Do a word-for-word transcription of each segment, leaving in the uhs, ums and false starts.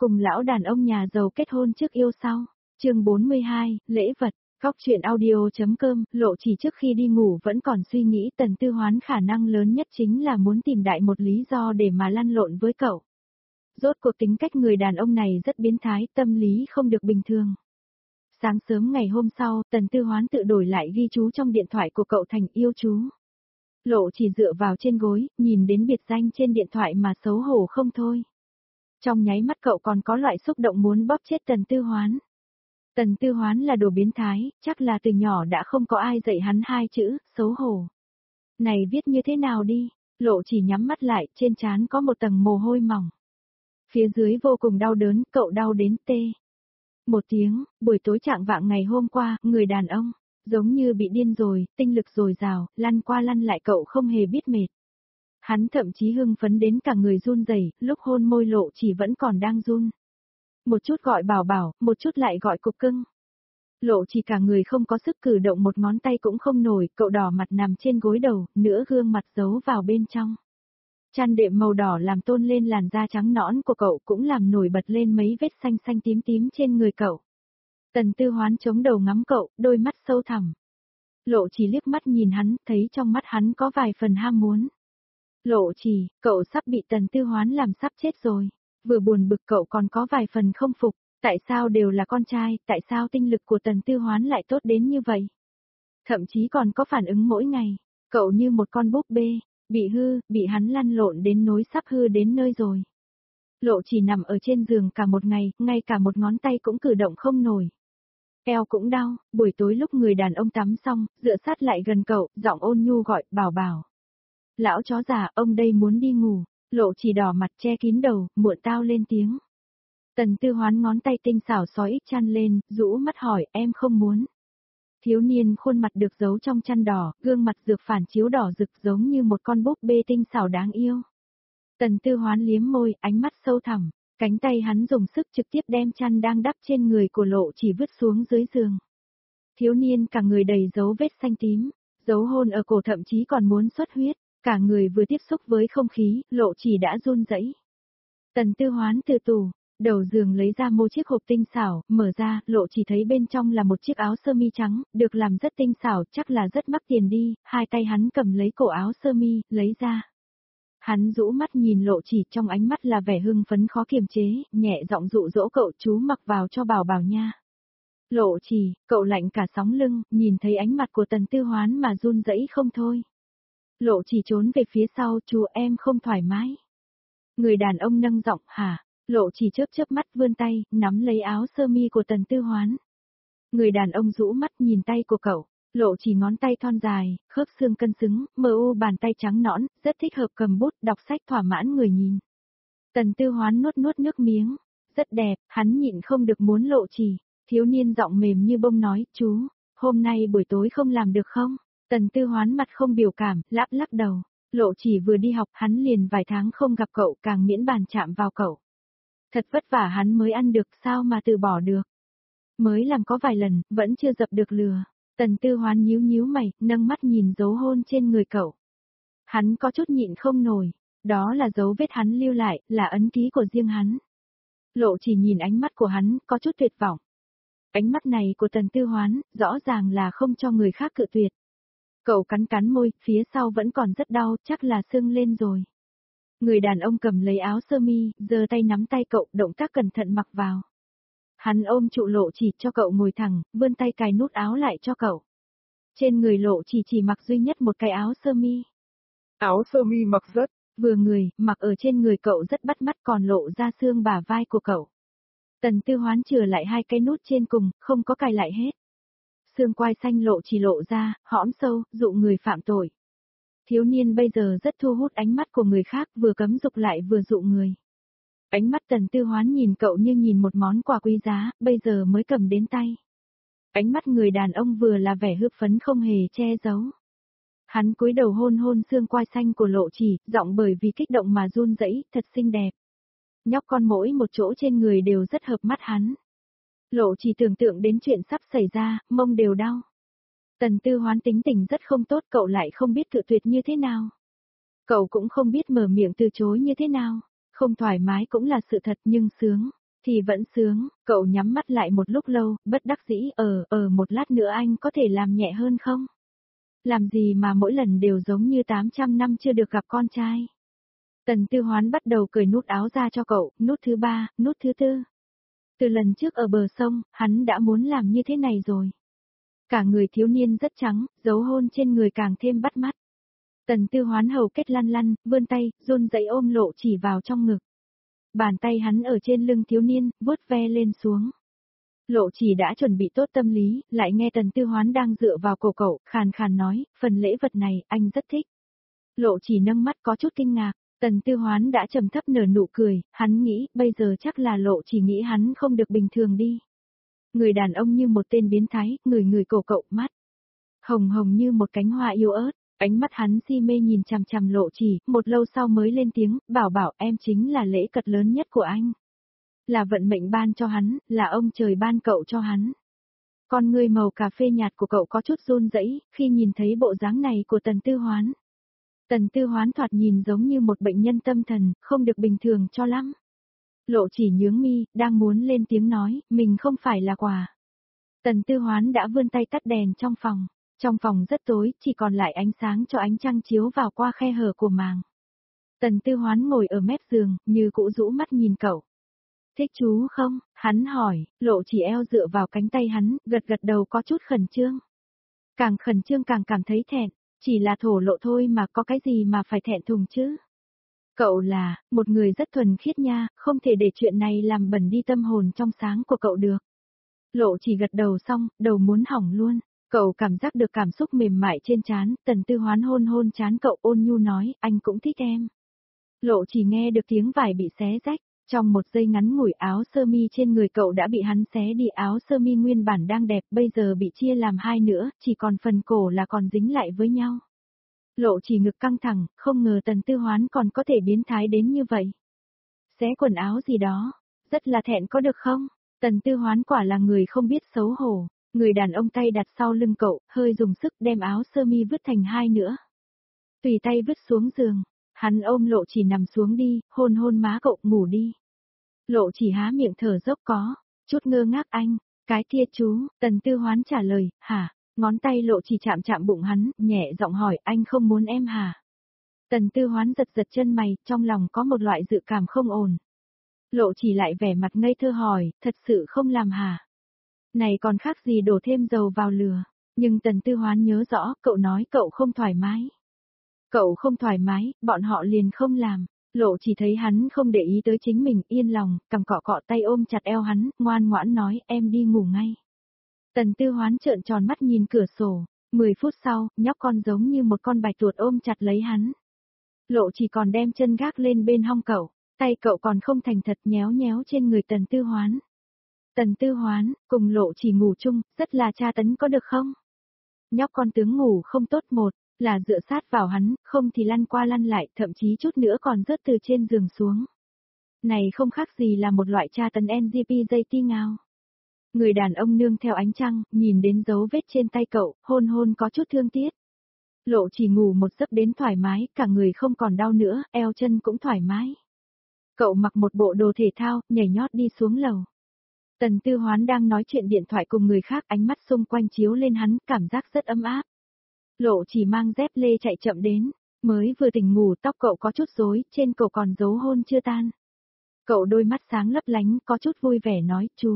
Cùng lão đàn ông nhà giàu kết hôn trước yêu sau. Chương bốn mươi hai, lễ vật. Góc truyện audio.com, Lộ Chỉ trước khi đi ngủ vẫn còn suy nghĩ Tần Tư Hoán khả năng lớn nhất chính là muốn tìm đại một lý do để mà lăn lộn với cậu. Rốt cuộc tính cách người đàn ông này rất biến thái, tâm lý không được bình thường. Sáng sớm ngày hôm sau, Tần Tư Hoán tự đổi lại ghi chú trong điện thoại của cậu thành yêu chú. Lộ Chỉ dựa vào trên gối, nhìn đến biệt danh trên điện thoại mà xấu hổ không thôi. Trong nháy mắt cậu còn có loại xúc động muốn bóp chết Tần Tư Hoán. Tần Tư Hoán là đồ biến thái, chắc là từ nhỏ đã không có ai dạy hắn hai chữ, xấu hổ. Này viết như thế nào đi, Lộ Chỉ nhắm mắt lại, trên trán có một tầng mồ hôi mỏng. Phía dưới vô cùng đau đớn, cậu đau đến tê. Một tiếng, buổi tối trạng vạng ngày hôm qua, người đàn ông, giống như bị điên rồi, tinh lực dồi dào, lăn qua lăn lại cậu không hề biết mệt. Hắn thậm chí hưng phấn đến cả người run rẩy, lúc hôn môi Lộ Chỉ vẫn còn đang run. Một chút gọi bảo bảo, một chút lại gọi cục cưng. Lộ Chỉ cả người không có sức cử động một ngón tay cũng không nổi, cậu đỏ mặt nằm trên gối đầu, nửa gương mặt giấu vào bên trong. Chăn đệm màu đỏ làm tôn lên làn da trắng nõn của cậu cũng làm nổi bật lên mấy vết xanh xanh tím tím trên người cậu. Tần Tư Hoán chống đầu ngắm cậu, đôi mắt sâu thẳm. Lộ Chỉ liếc mắt nhìn hắn, thấy trong mắt hắn có vài phần ham muốn. Lộ Chỉ, cậu sắp bị Tần Tư Hoán làm sắp chết rồi. Vừa buồn bực cậu còn có vài phần không phục, tại sao đều là con trai, tại sao tinh lực của Tần Tư Hoán lại tốt đến như vậy? Thậm chí còn có phản ứng mỗi ngày, cậu như một con búp bê, bị hư, bị hắn lăn lộn đến nỗi sắp hư đến nơi rồi. Lộ Chỉ nằm ở trên giường cả một ngày, ngay cả một ngón tay cũng cử động không nổi. Eo cũng đau, buổi tối lúc người đàn ông tắm xong, dựa sát lại gần cậu, giọng ôn nhu gọi, bảo bảo. Lão chó già, ông đây muốn đi ngủ. Lộ Chỉ đỏ mặt che kín đầu, muộn tao lên tiếng. Tần Tư Hoán ngón tay tinh xảo xóa ít chăn lên, rũ mắt hỏi, em không muốn. Thiếu niên khuôn mặt được giấu trong chăn đỏ, gương mặt dược phản chiếu đỏ rực giống như một con búp bê tinh xảo đáng yêu. Tần Tư Hoán liếm môi, ánh mắt sâu thẳm, cánh tay hắn dùng sức trực tiếp đem chăn đang đắp trên người của Lộ Chỉ vứt xuống dưới giường. Thiếu niên cả người đầy dấu vết xanh tím, dấu hôn ở cổ thậm chí còn muốn xuất huyết. Cả người vừa tiếp xúc với không khí, Lộ Chỉ đã run rẩy. Tần Tư Hoán từ tủ, đầu giường lấy ra một chiếc hộp tinh xảo, mở ra, Lộ Chỉ thấy bên trong là một chiếc áo sơ mi trắng, được làm rất tinh xảo, chắc là rất mắc tiền đi, hai tay hắn cầm lấy cổ áo sơ mi, lấy ra. Hắn rũ mắt nhìn Lộ Chỉ, trong ánh mắt là vẻ hưng phấn khó kiềm chế, nhẹ giọng dụ dỗ cậu, chú mặc vào cho bảo bảo nha. Lộ Chỉ, cậu lạnh cả sóng lưng, nhìn thấy ánh mặt của Tần Tư Hoán mà run rẩy không thôi. Lộ Chỉ trốn về phía sau, chú em không thoải mái. Người đàn ông nâng giọng, hả? Lộ Chỉ chớp chớp mắt vươn tay, nắm lấy áo sơ mi của Tần Tư Hoán. Người đàn ông rũ mắt nhìn tay của cậu, Lộ Chỉ ngón tay thon dài, khớp xương cân xứng, mờ u bàn tay trắng nõn, rất thích hợp cầm bút, đọc sách thỏa mãn người nhìn. Tần Tư Hoán nuốt nuốt nước miếng, rất đẹp, hắn nhịn không được muốn Lộ Chỉ, thiếu niên giọng mềm như bông nói, chú, hôm nay buổi tối không làm được không? Tần Tư Hoán mặt không biểu cảm, lắc lắc đầu. Lộ Chỉ vừa đi học, hắn liền vài tháng không gặp cậu, càng miễn bàn chạm vào cậu. Thật vất vả hắn mới ăn được, sao mà từ bỏ được. Mới làm có vài lần, vẫn chưa dập được lừa. Tần Tư Hoán nhíu nhíu mày, nâng mắt nhìn dấu hôn trên người cậu. Hắn có chút nhịn không nổi, đó là dấu vết hắn lưu lại, là ấn ký của riêng hắn. Lộ Chỉ nhìn ánh mắt của hắn, có chút tuyệt vọng. Ánh mắt này của Tần Tư Hoán, rõ ràng là không cho người khác cự tuyệt. Cậu cắn cắn môi, phía sau vẫn còn rất đau, chắc là sưng lên rồi. Người đàn ông cầm lấy áo sơ mi, giơ tay nắm tay cậu, động tác cẩn thận mặc vào. Hắn ôm trụ Lộ Chỉ cho cậu ngồi thẳng, vươn tay cài nút áo lại cho cậu. Trên người Lộ Chỉ chỉ mặc duy nhất một cái áo sơ mi. Áo sơ mi mặc rất vừa người, mặc ở trên người cậu rất bắt mắt, còn lộ ra xương bả vai của cậu. Tần Tư Hoán chừa lại hai cái nút trên cùng, không có cài lại hết. Xương quai xanh Lộ Chỉ lộ ra, hõm sâu, dụ người phạm tội. Thiếu niên bây giờ rất thu hút ánh mắt của người khác, vừa cấm dục lại vừa dụ người. Ánh mắt Tần Tư Hoán nhìn cậu như nhìn một món quà quý giá, bây giờ mới cầm đến tay. Ánh mắt người đàn ông vừa là vẻ hư phấn không hề che giấu. Hắn cúi đầu hôn hôn xương quai xanh của Lộ Chỉ, giọng bởi vì kích động mà run rẩy, thật xinh đẹp. Nhóc con mỗi một chỗ trên người đều rất hợp mắt hắn. Lộ Chỉ tưởng tượng đến chuyện sắp xảy ra, mông đều đau. Tần Tư Hoán tính tình rất không tốt, cậu lại không biết cự tuyệt như thế nào. Cậu cũng không biết mở miệng từ chối như thế nào. Không thoải mái cũng là sự thật nhưng sướng. Thì vẫn sướng, cậu nhắm mắt lại một lúc lâu, bất đắc dĩ, ờ, ờ một lát nữa anh có thể làm nhẹ hơn không? Làm gì mà mỗi lần đều giống như tám trăm năm chưa được gặp con trai. Tần Tư Hoán bắt đầu cởi nút áo ra cho cậu, nút thứ ba, nút thứ tư. Từ lần trước ở bờ sông, hắn đã muốn làm như thế này rồi. Cả người thiếu niên rất trắng, dấu hôn trên người càng thêm bắt mắt. Tần Tư Hoán hầu kết lăn lăn, vươn tay, run rẩy ôm Lộ Chỉ vào trong ngực. Bàn tay hắn ở trên lưng thiếu niên, vuốt ve lên xuống. Lộ Chỉ đã chuẩn bị tốt tâm lý, lại nghe Tần Tư Hoán đang dựa vào cổ cậu, khàn khàn nói, phần lễ vật này, anh rất thích. Lộ Chỉ nâng mắt có chút kinh ngạc, Tần Tư Hoán đã trầm thấp nở nụ cười, hắn nghĩ, bây giờ chắc là Lộ Chỉ nghĩ hắn không được bình thường đi. Người đàn ông như một tên biến thái, người người cổ cậu, mắt hồng hồng như một cánh hoa yêu ớt, ánh mắt hắn si mê nhìn chằm chằm Lộ Chỉ, một lâu sau mới lên tiếng, bảo bảo em chính là lễ cật lớn nhất của anh. Là vận mệnh ban cho hắn, là ông trời ban cậu cho hắn. Con người màu cà phê nhạt của cậu có chút run rẩy khi nhìn thấy bộ dáng này của Tần Tư Hoán. Tần Tư Hoán thoạt nhìn giống như một bệnh nhân tâm thần, không được bình thường cho lắm. Lộ Chỉ nhướng mi, đang muốn lên tiếng nói, mình không phải là quà. Tần Tư Hoán đã vươn tay tắt đèn trong phòng. Trong phòng rất tối, chỉ còn lại ánh sáng cho ánh trăng chiếu vào qua khe hở của màng. Tần Tư Hoán ngồi ở mép giường, như cũ rũ mắt nhìn cậu. Thích chú không? Hắn hỏi, Lộ Chỉ eo dựa vào cánh tay hắn, gật gật đầu có chút khẩn trương. Càng khẩn trương càng cảm thấy thẹn, chỉ là thổ lộ thôi mà có cái gì mà phải thẹn thùng chứ? Cậu là, một người rất thuần khiết nha, không thể để chuyện này làm bẩn đi tâm hồn trong sáng của cậu được. Lộ Chỉ gật đầu xong, đầu muốn hỏng luôn. Cậu cảm giác được cảm xúc mềm mại trên trán, Tần Tư Hoán hôn hôn trán cậu ôn nhu nói, anh cũng thích em. Lộ Chỉ nghe được tiếng vải bị xé rách, trong một giây ngắn ngủi áo sơ mi trên người cậu đã bị hắn xé đi, áo sơ mi nguyên bản đang đẹp bây giờ bị chia làm hai nữa, chỉ còn phần cổ là còn dính lại với nhau. Lộ Chỉ ngực căng thẳng, không ngờ Tần Tư Hoán còn có thể biến thái đến như vậy. Xé quần áo gì đó, rất là thẹn có được không? Tần Tư Hoán quả là người không biết xấu hổ. Người đàn ông tay đặt sau lưng cậu, hơi dùng sức đem áo sơ mi vứt thành hai nữa. Tùy tay vứt xuống giường, hắn ôm Lộ Chỉ nằm xuống đi, hôn hôn má cậu, ngủ đi. Lộ Chỉ há miệng thở dốc có, chút ngơ ngác anh, cái kia chú, Tần Tư Hoán trả lời, hả, ngón tay Lộ Chỉ chạm chạm bụng hắn, nhẹ giọng hỏi, anh không muốn em hả? Tần Tư Hoán giật giật chân mày, trong lòng có một loại dự cảm không ổn. Lộ Chỉ lại vẻ mặt ngây thơ hỏi, thật sự không làm hả? Này còn khác gì đổ thêm dầu vào lửa, nhưng Tần Tư Hoán nhớ rõ, cậu nói cậu không thoải mái. Cậu không thoải mái, bọn họ liền không làm. Lộ Chỉ thấy hắn không để ý tới chính mình, yên lòng, cầm cọ cọ tay ôm chặt eo hắn, ngoan ngoãn nói, em đi ngủ ngay. Tần Tư Hoán trợn tròn mắt nhìn cửa sổ, mười phút sau, nhóc con giống như một con bạch tuộc ôm chặt lấy hắn. Lộ Chỉ còn đem chân gác lên bên hông cậu, tay cậu còn không thành thật nhéo nhéo trên người Tần Tư Hoán. Tần Tư Hoán, cùng Lộ Chỉ ngủ chung, rất là tra tấn có được không? Nhóc con tướng ngủ không tốt, một, là dựa sát vào hắn, không thì lăn qua lăn lại, thậm chí chút nữa còn rớt từ trên giường xuống. Này không khác gì là một loại tra tấn en giê pê dây ti ngao. Người đàn ông nương theo ánh trăng, nhìn đến dấu vết trên tay cậu, hôn hôn có chút thương tiếc. Lộ Chỉ ngủ một giấc đến thoải mái, cả người không còn đau nữa, eo chân cũng thoải mái. Cậu mặc một bộ đồ thể thao, nhảy nhót đi xuống lầu. Tần Tư Hoán đang nói chuyện điện thoại cùng người khác, ánh mắt xung quanh chiếu lên hắn, cảm giác rất ấm áp. Lộ Chỉ mang dép lê chạy chậm đến, mới vừa tỉnh ngủ, tóc cậu có chút rối, trên cổ còn dấu hôn chưa tan. Cậu đôi mắt sáng lấp lánh, có chút vui vẻ nói, chú.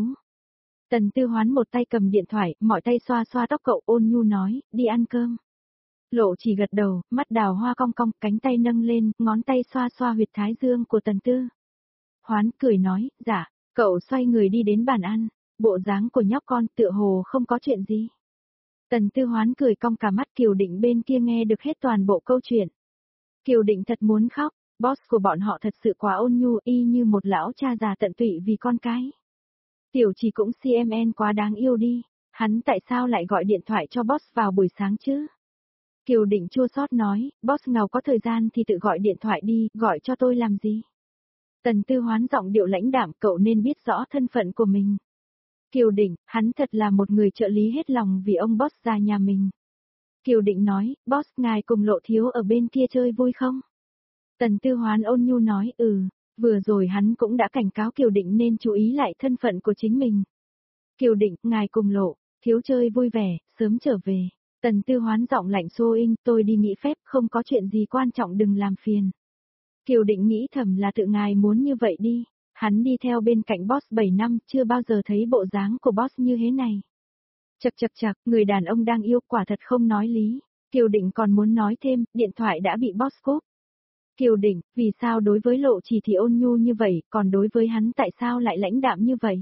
Tần Tư Hoán một tay cầm điện thoại, mọi tay xoa xoa tóc cậu, ôn nhu nói, đi ăn cơm. Lộ Chỉ gật đầu, mắt đào hoa cong cong, cánh tay nâng lên, ngón tay xoa xoa huyệt thái dương của Tần Tư Hoán cười nói, dạ. Cậu xoay người đi đến bàn ăn, bộ dáng của nhóc con tựa hồ không có chuyện gì. Tần Tư Hoán cười cong cả mắt, Kiều Định bên kia nghe được hết toàn bộ câu chuyện. Kiều Định thật muốn khóc, boss của bọn họ thật sự quá ôn nhu, y như một lão cha già tận tụy vì con cái. Tiểu Chỉ cũng xê em en quá đáng yêu đi, hắn tại sao lại gọi điện thoại cho boss vào buổi sáng chứ? Kiều Định chua xót nói, boss nào có thời gian thì tự gọi điện thoại đi, gọi cho tôi làm gì? Tần Tư Hoán giọng điệu lãnh đạm, cậu nên biết rõ thân phận của mình. Kiều Định, hắn thật là một người trợ lý hết lòng vì ông boss già nhà mình. Kiều Định nói, boss ngài cùng Lộ thiếu ở bên kia chơi vui không? Tần Tư Hoán ôn nhu nói, ừ, Vừa rồi hắn cũng đã cảnh cáo Kiều Định nên chú ý lại thân phận của chính mình. Kiều Định, ngài cùng Lộ, thiếu chơi vui vẻ, sớm trở về. Tần Tư Hoán giọng lạnh xô in, tôi đi nghỉ phép, không có chuyện gì quan trọng đừng làm phiền. Kiều Định nghĩ thầm là tự ngài muốn như vậy đi. Hắn đi theo bên cạnh boss bảy năm, chưa bao giờ thấy bộ dáng của boss như thế này. Chậc chậc chậc, người đàn ông đang yêu quả thật không nói lý. Kiều Định còn muốn nói thêm, điện thoại đã bị boss cúp. Kiều Định, vì sao đối với Lộ Chỉ thì ôn nhu như vậy, còn đối với hắn tại sao lại lãnh đạm như vậy?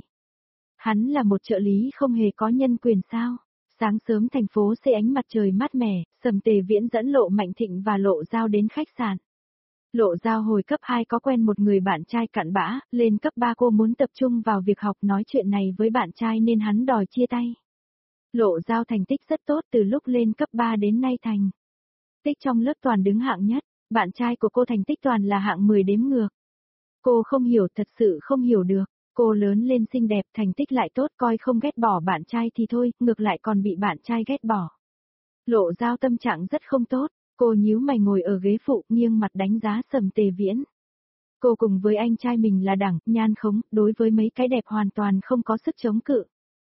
Hắn là một trợ lý không hề có nhân quyền sao? Sáng sớm thành phố C ánh mặt trời mát mẻ, Sầm Tề Viễn dẫn Lộ Mạnh Thịnh và Lộ Giao đến khách sạn. Lộ Giao hồi cấp hai có quen một người bạn trai cặn bã, lên cấp ba cô muốn tập trung vào việc học nói chuyện này với bạn trai nên hắn đòi chia tay. Lộ Giao thành tích rất tốt từ lúc lên cấp ba đến nay thành tích trong lớp toàn đứng hạng nhất, bạn trai của cô thành tích toàn là hạng mười đếm ngược. Cô không hiểu, thật sự không hiểu được, cô lớn lên xinh đẹp thành tích lại tốt coi không ghét bỏ bạn trai thì thôi, ngược lại còn bị bạn trai ghét bỏ. Lộ Giao tâm trạng rất không tốt, cô nhíu mày ngồi ở ghế phụ nghiêng mặt đánh giá Sầm Tề Viễn. Cô cùng với anh trai mình là đẳng, nhan khống, đối với mấy cái đẹp hoàn toàn không có sức chống cự.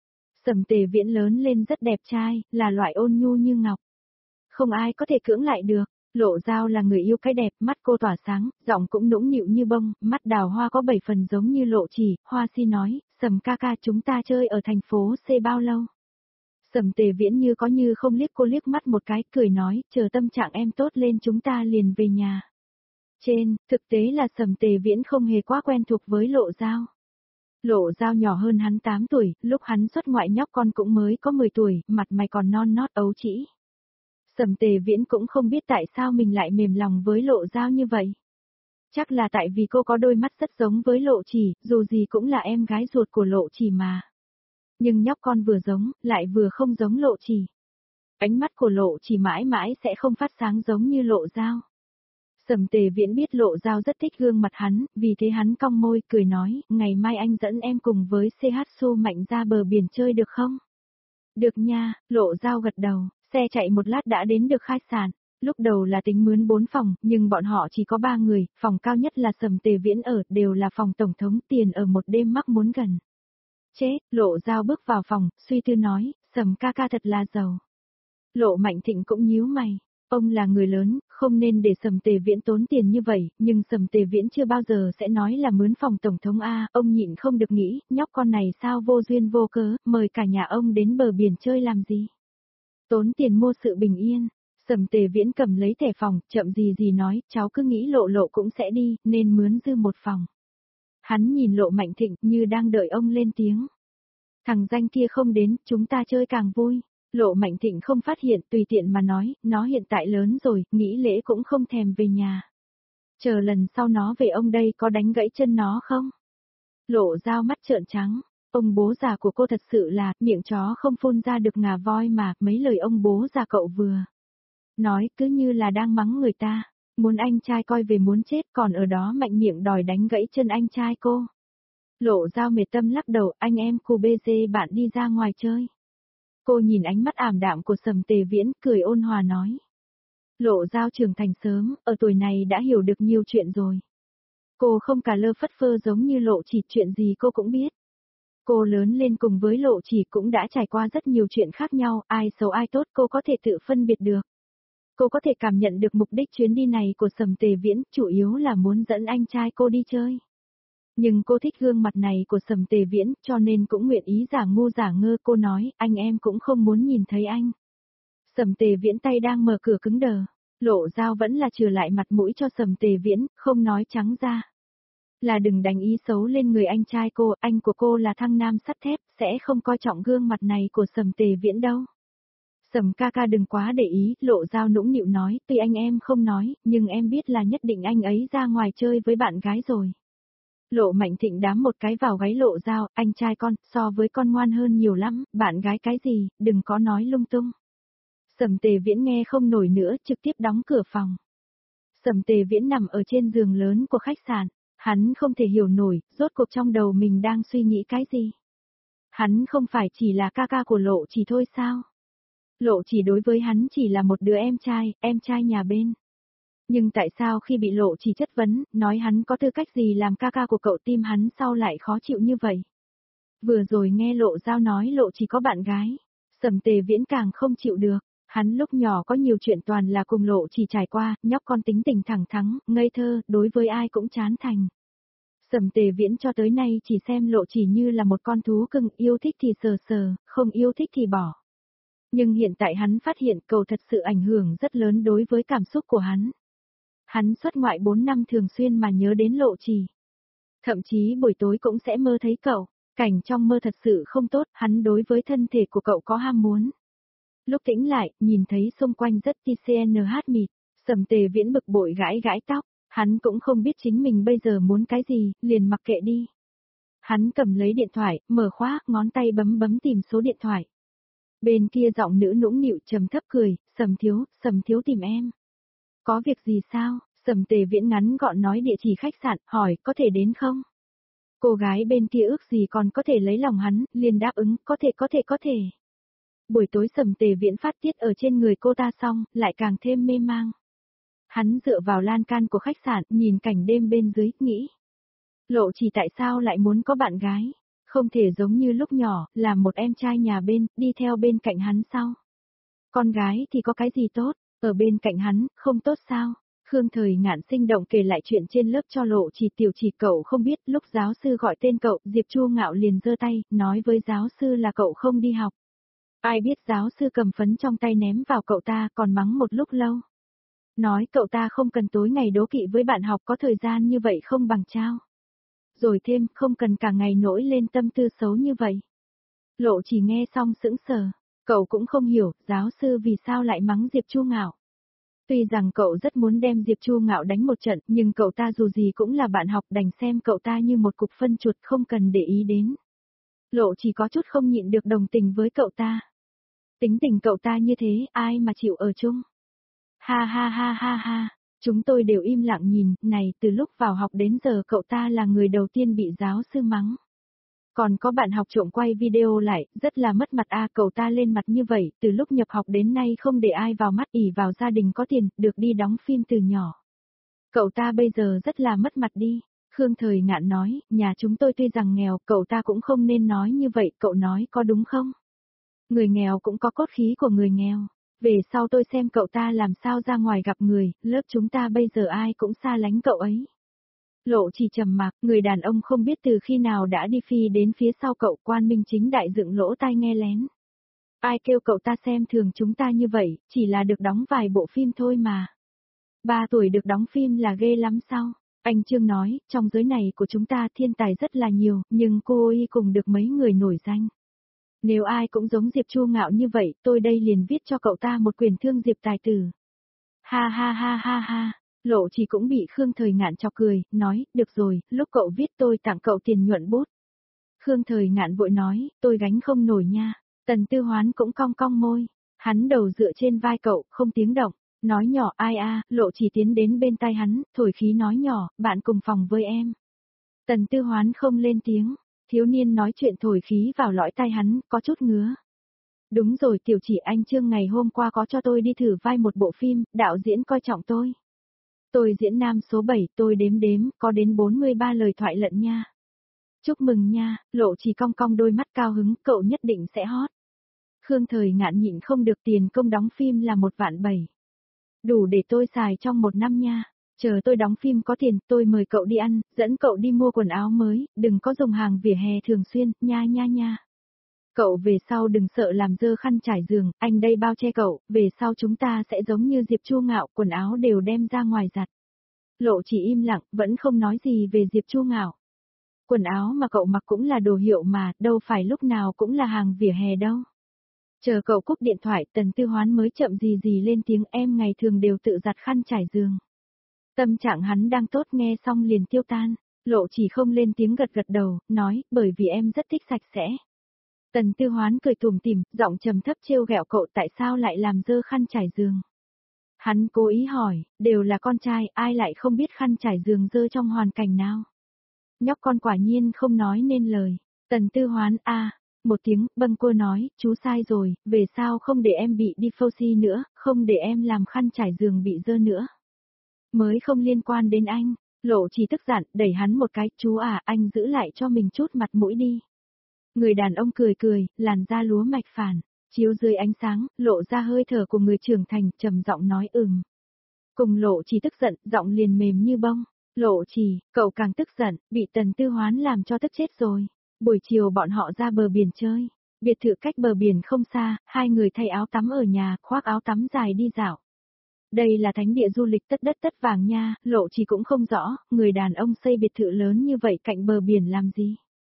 Sầm Tề Viễn lớn lên rất đẹp trai, là loại ôn nhu như ngọc. Không ai có thể cưỡng lại được. Lộ Giao là người yêu cái đẹp, mắt cô tỏa sáng, giọng cũng nũng nịu như bông, mắt đào hoa có bảy phần giống như Lộ Chỉ. Hoa Si nói, Sầm ca ca chúng ta chơi ở thành phố C bao lâu? Sầm Tề Viễn như có như không liếc cô liếc mắt một cái, cười nói, chờ tâm trạng em tốt lên chúng ta liền về nhà. Trên, thực tế là Sầm Tề Viễn không hề quá quen thuộc với Lộ Giao. Lộ Giao nhỏ hơn hắn tám tuổi, lúc hắn xuất ngoại nhóc con cũng mới có mười tuổi, mặt mày còn non nót ấu trĩ. Sầm Tề Viễn cũng không biết tại sao mình lại mềm lòng với Lộ Giao như vậy. Chắc là tại vì cô có đôi mắt rất giống với Lộ Chỉ, dù gì cũng là em gái ruột của Lộ Chỉ mà. Nhưng nhóc con vừa giống, lại vừa không giống Lộ Chỉ. Ánh mắt của Lộ Chỉ mãi mãi sẽ không phát sáng giống như Lộ Giao. Sầm Tề Viễn biết Lộ Giao rất thích gương mặt hắn, vì thế hắn cong môi cười nói, ngày mai anh dẫn em cùng với xê hát Xô Mạnh ra bờ biển chơi được không? Được nha, Lộ Giao gật đầu, xe chạy một lát đã đến được khách sạn. Lúc đầu là tính mướn bốn phòng, nhưng bọn họ chỉ có ba người, phòng cao nhất là Sầm Tề Viễn ở, đều là phòng tổng thống, tiền ở một đêm mắc muốn gần. Chết, Lộ Giao bước vào phòng, suy tư nói, Sầm ca ca thật là giàu. Lộ Mạnh Thịnh cũng nhíu mày. Ông là người lớn, không nên để Sầm Tề Viễn tốn tiền như vậy, nhưng Sầm Tề Viễn chưa bao giờ sẽ nói là mướn phòng tổng thống A, ông nhịn không được nghĩ, nhóc con này sao vô duyên vô cớ, mời cả nhà ông đến bờ biển chơi làm gì. Tốn tiền mua sự bình yên, Sầm Tề Viễn cầm lấy thẻ phòng, chậm gì gì nói, cháu cứ nghĩ Lộ Lộ cũng sẽ đi, nên mướn dư một phòng. Hắn nhìn Lộ Mạnh Thịnh như đang đợi ông lên tiếng. Thằng danh kia không đến, chúng ta chơi càng vui. Lộ Mạnh Thịnh không phát hiện, tùy tiện mà nói, nó hiện tại lớn rồi, nghĩ lễ cũng không thèm về nhà. Chờ lần sau nó về ông đây có đánh gãy chân nó không? Lộ Giao mắt trợn trắng, ông bố già của cô thật sự là, miệng chó không phun ra được ngà voi mà, mấy lời ông bố già cậu vừa nói cứ như là đang mắng người ta, muốn anh trai coi về muốn chết còn ở đó mạnh miệng đòi đánh gãy chân anh trai cô. Lộ Giao mệt tâm lắc đầu, anh em cu bê dê bạn đi ra ngoài chơi. Cô nhìn ánh mắt ảm đạm của Sầm Tề Viễn, cười ôn hòa nói. Lộ Giao trưởng thành sớm, ở tuổi này đã hiểu được nhiều chuyện rồi. Cô không cả lơ phất phơ giống như Lộ Chỉ, chuyện gì cô cũng biết. Cô lớn lên cùng với Lộ Chỉ cũng đã trải qua rất nhiều chuyện khác nhau, ai xấu ai tốt cô có thể tự phân biệt được. Cô có thể cảm nhận được mục đích chuyến đi này của Sầm Tề Viễn, chủ yếu là muốn dẫn anh trai cô đi chơi. Nhưng cô thích gương mặt này của Sầm Tề Viễn, cho nên cũng nguyện ý giả ngu giả ngơ, cô nói, anh em cũng không muốn nhìn thấy anh. Sầm Tề Viễn tay đang mở cửa cứng đờ, Lộ Giao vẫn là trừ lại mặt mũi cho Sầm Tề Viễn, không nói trắng ra. Là đừng đánh ý xấu lên người anh trai cô, anh của cô là thăng nam sắt thép, sẽ không coi trọng gương mặt này của Sầm Tề Viễn đâu. Sầm ca ca đừng quá để ý, Lộ Giao nũng nịu nói, tuy anh em không nói, nhưng em biết là nhất định anh ấy ra ngoài chơi với bạn gái rồi. Lộ Mạnh Thịnh đám một cái vào gáy Lộ Giao, anh trai con, so với con ngoan hơn nhiều lắm, bạn gái cái gì, đừng có nói lung tung. Sầm Tề Viễn nghe không nổi nữa, trực tiếp đóng cửa phòng. Sầm Tề Viễn nằm ở trên giường lớn của khách sạn, hắn không thể hiểu nổi, rốt cuộc trong đầu mình đang suy nghĩ cái gì. Hắn không phải chỉ là ca ca của Lộ Chỉ thôi sao? Lộ Chỉ đối với hắn chỉ là một đứa em trai, em trai nhà bên. Nhưng tại sao khi bị Lộ Chỉ chất vấn, nói hắn có tư cách gì làm ca ca của cậu tim hắn sau lại khó chịu như vậy? Vừa rồi nghe Lộ Giao nói Lộ Chỉ có bạn gái, Sầm Tề Viễn càng không chịu được. Hắn lúc nhỏ có nhiều chuyện toàn là cùng Lộ Chỉ trải qua, nhóc con tính tình thẳng thắn, ngây thơ, đối với ai cũng chán thành. Sầm Tề Viễn cho tới nay chỉ xem Lộ Chỉ như là một con thú cưng, yêu thích thì sờ sờ, không yêu thích thì bỏ. Nhưng hiện tại hắn phát hiện cậu thật sự ảnh hưởng rất lớn đối với cảm xúc của hắn. Hắn xuất ngoại bốn năm thường xuyên mà nhớ đến Lộ Chỉ. Thậm chí buổi tối cũng sẽ mơ thấy cậu, cảnh trong mơ thật sự không tốt, hắn đối với thân thể của cậu có ham muốn. Lúc tỉnh lại, nhìn thấy xung quanh rất tcnh mịt, Sầm Tề Viễn bực bội gãi gãi tóc, hắn cũng không biết chính mình bây giờ muốn cái gì, liền mặc kệ đi. Hắn cầm lấy điện thoại, mở khóa, ngón tay bấm bấm tìm số điện thoại. Bên kia giọng nữ nũng nịu trầm thấp cười, Sầm thiếu, Sầm thiếu tìm em. Có việc gì sao? Sầm Tề Viễn ngắn gọn nói địa chỉ khách sạn, hỏi có thể đến không? Cô gái bên kia ước gì còn có thể lấy lòng hắn, liền đáp ứng, có thể có thể có thể. Buổi tối Sầm Tề Viễn phát tiết ở trên người cô ta xong, lại càng thêm mê mang. Hắn dựa vào lan can của khách sạn, nhìn cảnh đêm bên dưới, nghĩ. Lộ Chỉ tại sao lại muốn có bạn gái? Không thể giống như lúc nhỏ, làm một em trai nhà bên, đi theo bên cạnh hắn sao? Con gái thì có cái gì tốt, ở bên cạnh hắn, không tốt sao? Khương Thời Ngạn sinh động kể lại chuyện trên lớp cho Lộ Chỉ. Tiểu Chỉ cậu không biết, lúc giáo sư gọi tên cậu, Diệp Chu Ngạo liền giơ tay, nói với giáo sư là cậu không đi học. Ai biết giáo sư cầm phấn trong tay ném vào cậu ta, còn mắng một lúc lâu. Nói cậu ta không cần tối ngày đố kỵ với bạn học, có thời gian như vậy không bằng trao. Rồi thêm, không cần cả ngày nổi lên tâm tư xấu như vậy. Lộ Chỉ nghe xong sững sờ, cậu cũng không hiểu, giáo sư vì sao lại mắng Diệp Chu Ngạo. Tuy rằng cậu rất muốn đem Diệp Chu Ngạo đánh một trận, nhưng cậu ta dù gì cũng là bạn học, đành xem cậu ta như một cục phân chuột, không cần để ý đến. Lộ Chỉ có chút không nhịn được đồng tình với cậu ta. Tính tình cậu ta như thế, ai mà chịu ở chung. Ha ha ha ha ha, chúng tôi đều im lặng nhìn, này, từ lúc vào học đến giờ cậu ta là người đầu tiên bị giáo sư mắng. Còn có bạn học trộm quay video lại, rất là mất mặt a, cậu ta lên mặt như vậy, từ lúc nhập học đến nay không để ai vào mắt, ỷ vào gia đình có tiền, được đi đóng phim từ nhỏ. Cậu ta bây giờ rất là mất mặt đi. Khương Thời Ngạn nói, nhà chúng tôi tuy rằng nghèo, cậu ta cũng không nên nói như vậy, cậu nói có đúng không? Người nghèo cũng có cốt khí của người nghèo. Về sau tôi xem cậu ta làm sao ra ngoài gặp người, lớp chúng ta bây giờ ai cũng xa lánh cậu ấy. Lộ Chỉ trầm mặc, người đàn ông không biết từ khi nào đã đi phi đến phía sau cậu, Quan Minh Chính đại dựng lỗ tai nghe lén. Ai kêu cậu ta xem thường chúng ta như vậy, chỉ là được đóng vài bộ phim thôi mà. Ba tuổi được đóng phim là ghê lắm sao? Anh Trương nói, trong giới này của chúng ta thiên tài rất là nhiều, nhưng cô y cùng được mấy người nổi danh. Nếu ai cũng giống Diệp Chu Ngạo như vậy, tôi đây liền viết cho cậu ta một quyển thương Diệp tài tử. Ha ha ha ha ha, Lộ Chỉ cũng bị Khương Thời Ngạn chọc cười, nói, được rồi, lúc cậu viết tôi tặng cậu tiền nhuận bút. Khương Thời Ngạn vội nói, tôi gánh không nổi nha. Tần Tư Hoán cũng cong cong môi, hắn đầu dựa trên vai cậu, không tiếng động, nói nhỏ ai a, Lộ Chỉ tiến đến bên tai hắn, thổi khí nói nhỏ, bạn cùng phòng với em. Tần Tư Hoán không lên tiếng. Thiếu niên nói chuyện thổi khí vào lõi tai hắn, có chút ngứa. Đúng rồi, Tiểu Chỉ, anh Trương ngày hôm qua có cho tôi đi thử vai một bộ phim, đạo diễn coi trọng tôi. Tôi diễn nam số bảy, tôi đếm đếm, có đến bốn mươi ba lời thoại lận nha. Chúc mừng nha, Lộ Chỉ cong cong đôi mắt cao hứng, cậu nhất định sẽ hot. Khương Thời Ngạn nhịn không được, tiền công đóng phim là một vạn bảy. Đủ để tôi xài trong một năm nha. Chờ tôi đóng phim có tiền, tôi mời cậu đi ăn, dẫn cậu đi mua quần áo mới, đừng có dùng hàng vỉa hè thường xuyên, nha nha nha. Cậu về sau đừng sợ làm dơ khăn trải giường, anh đây bao che cậu, về sau chúng ta sẽ giống như Diệp Chu Ngạo, quần áo đều đem ra ngoài giặt. Lộ Chỉ im lặng, vẫn không nói gì về Diệp Chu Ngạo. Quần áo mà cậu mặc cũng là đồ hiệu mà, đâu phải lúc nào cũng là hàng vỉa hè đâu. Chờ cậu cúp điện thoại, Tần Tư Hoán mới chậm gì gì lên tiếng, em ngày thường đều tự giặt khăn trải giường. Tâm trạng hắn đang tốt, nghe xong liền tiêu tan, Lộ Chỉ không lên tiếng gật gật đầu, nói, bởi vì em rất thích sạch sẽ. Tần Tư Hoán cười tủm tỉm, giọng trầm thấp trêu ghẹo cậu, tại sao lại làm dơ khăn trải giường. Hắn cố ý hỏi, đều là con trai, ai lại không biết khăn trải giường dơ trong hoàn cảnh nào. Nhóc con quả nhiên không nói nên lời. Tần Tư Hoán a, một tiếng, bâng quơ nói, chú sai rồi, về sau không để em bị đi phô si nữa, không để em làm khăn trải giường bị dơ nữa. Mới không liên quan đến anh. Lộ chỉ tức giận, đẩy hắn một cái, chú à, anh giữ lại cho mình chút mặt mũi đi. Người đàn ông cười cười, làn da lúa mạch phản, chiếu dưới ánh sáng, lộ ra hơi thở của người trưởng thành, trầm giọng nói ừm. Cùng lộ chỉ tức giận, giọng liền mềm như bông. Lộ chỉ, cậu càng tức giận, bị Tần Tư Hoán làm cho tức chết rồi. Buổi chiều bọn họ ra bờ biển chơi. Biệt thự cách bờ biển không xa, hai người thay áo tắm ở nhà, khoác áo tắm dài đi dạo. Đây là thánh địa du lịch tất đất tất vàng nha, lộ chỉ cũng không rõ, người đàn ông xây biệt thự lớn như vậy cạnh bờ biển làm gì.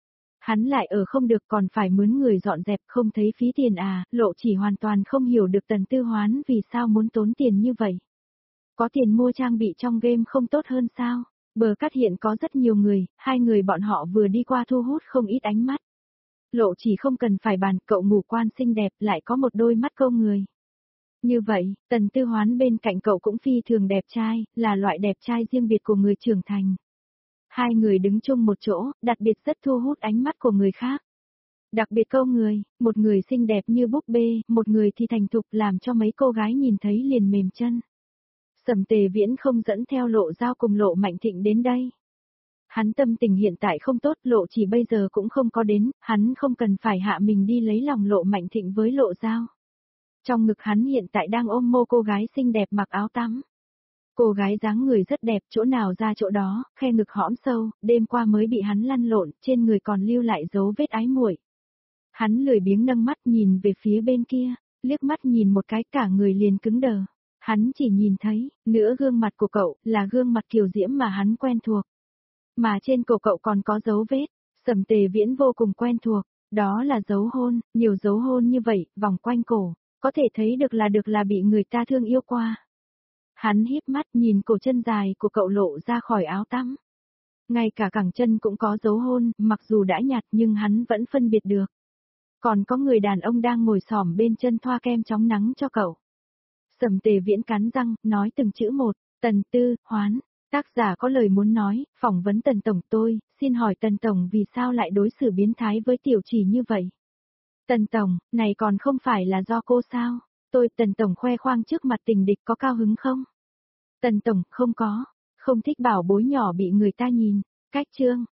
Hắn lại ở không được còn phải mướn người dọn dẹp không thấy phí tiền à, lộ chỉ hoàn toàn không hiểu được Tần Tư Hoán vì sao muốn tốn tiền như vậy. Có tiền mua trang bị trong game không tốt hơn sao? Bờ cát hiện có rất nhiều người, hai người bọn họ vừa đi qua thu hút không ít ánh mắt. Lộ chỉ không cần phải bàn, cậu ngũ quan xinh đẹp lại có một đôi mắt câu người. Như vậy, Tần Tư Hoán bên cạnh cậu cũng phi thường đẹp trai, là loại đẹp trai riêng biệt của người trưởng thành. Hai người đứng chung một chỗ, đặc biệt rất thu hút ánh mắt của người khác. Đặc biệt câu người, một người xinh đẹp như búp bê, một người thì thành thục làm cho mấy cô gái nhìn thấy liền mềm chân. Sầm Tề Viễn không dẫn theo Lộ Giao cùng Lộ Mạnh Thịnh đến đây. Hắn tâm tình hiện tại không tốt, Lộ chỉ bây giờ cũng không có đến, hắn không cần phải hạ mình đi lấy lòng Lộ Mạnh Thịnh với Lộ Giao. Trong ngực hắn hiện tại đang ôm mô cô gái xinh đẹp mặc áo tắm. Cô gái dáng người rất đẹp, chỗ nào ra chỗ đó, khe ngực hõm sâu, đêm qua mới bị hắn lăn lộn, trên người còn lưu lại dấu vết ái muội. Hắn lười biếng nâng mắt nhìn về phía bên kia, liếc mắt nhìn một cái cả người liền cứng đờ. Hắn chỉ nhìn thấy, nửa gương mặt của cậu, là gương mặt kiều diễm mà hắn quen thuộc. Mà trên cổ cậu còn có dấu vết, Sầm Tề Viễn vô cùng quen thuộc, đó là dấu hôn, nhiều dấu hôn như vậy, vòng quanh cổ, có thể thấy được là được là bị người ta thương yêu qua. Hắn híp mắt nhìn cổ chân dài của cậu lộ ra khỏi áo tắm. Ngay cả cẳng chân cũng có dấu hôn, mặc dù đã nhạt nhưng hắn vẫn phân biệt được. Còn có người đàn ông đang ngồi xổm bên chân thoa kem chống nắng cho cậu. Sầm Tề Viễn cắn răng, nói từng chữ một, Tần Tư Hoán. Tác giả có lời muốn nói, phỏng vấn Tần Tổng tôi, xin hỏi Tần Tổng vì sao lại đối xử biến thái với Tiểu Chỉ như vậy? Tần Tổng, này còn không phải là do cô sao? Tôi Tần Tổng khoe khoang trước mặt tình địch có cao hứng không? Tần Tổng, không có, không thích bảo bối nhỏ bị người ta nhìn, cách chương.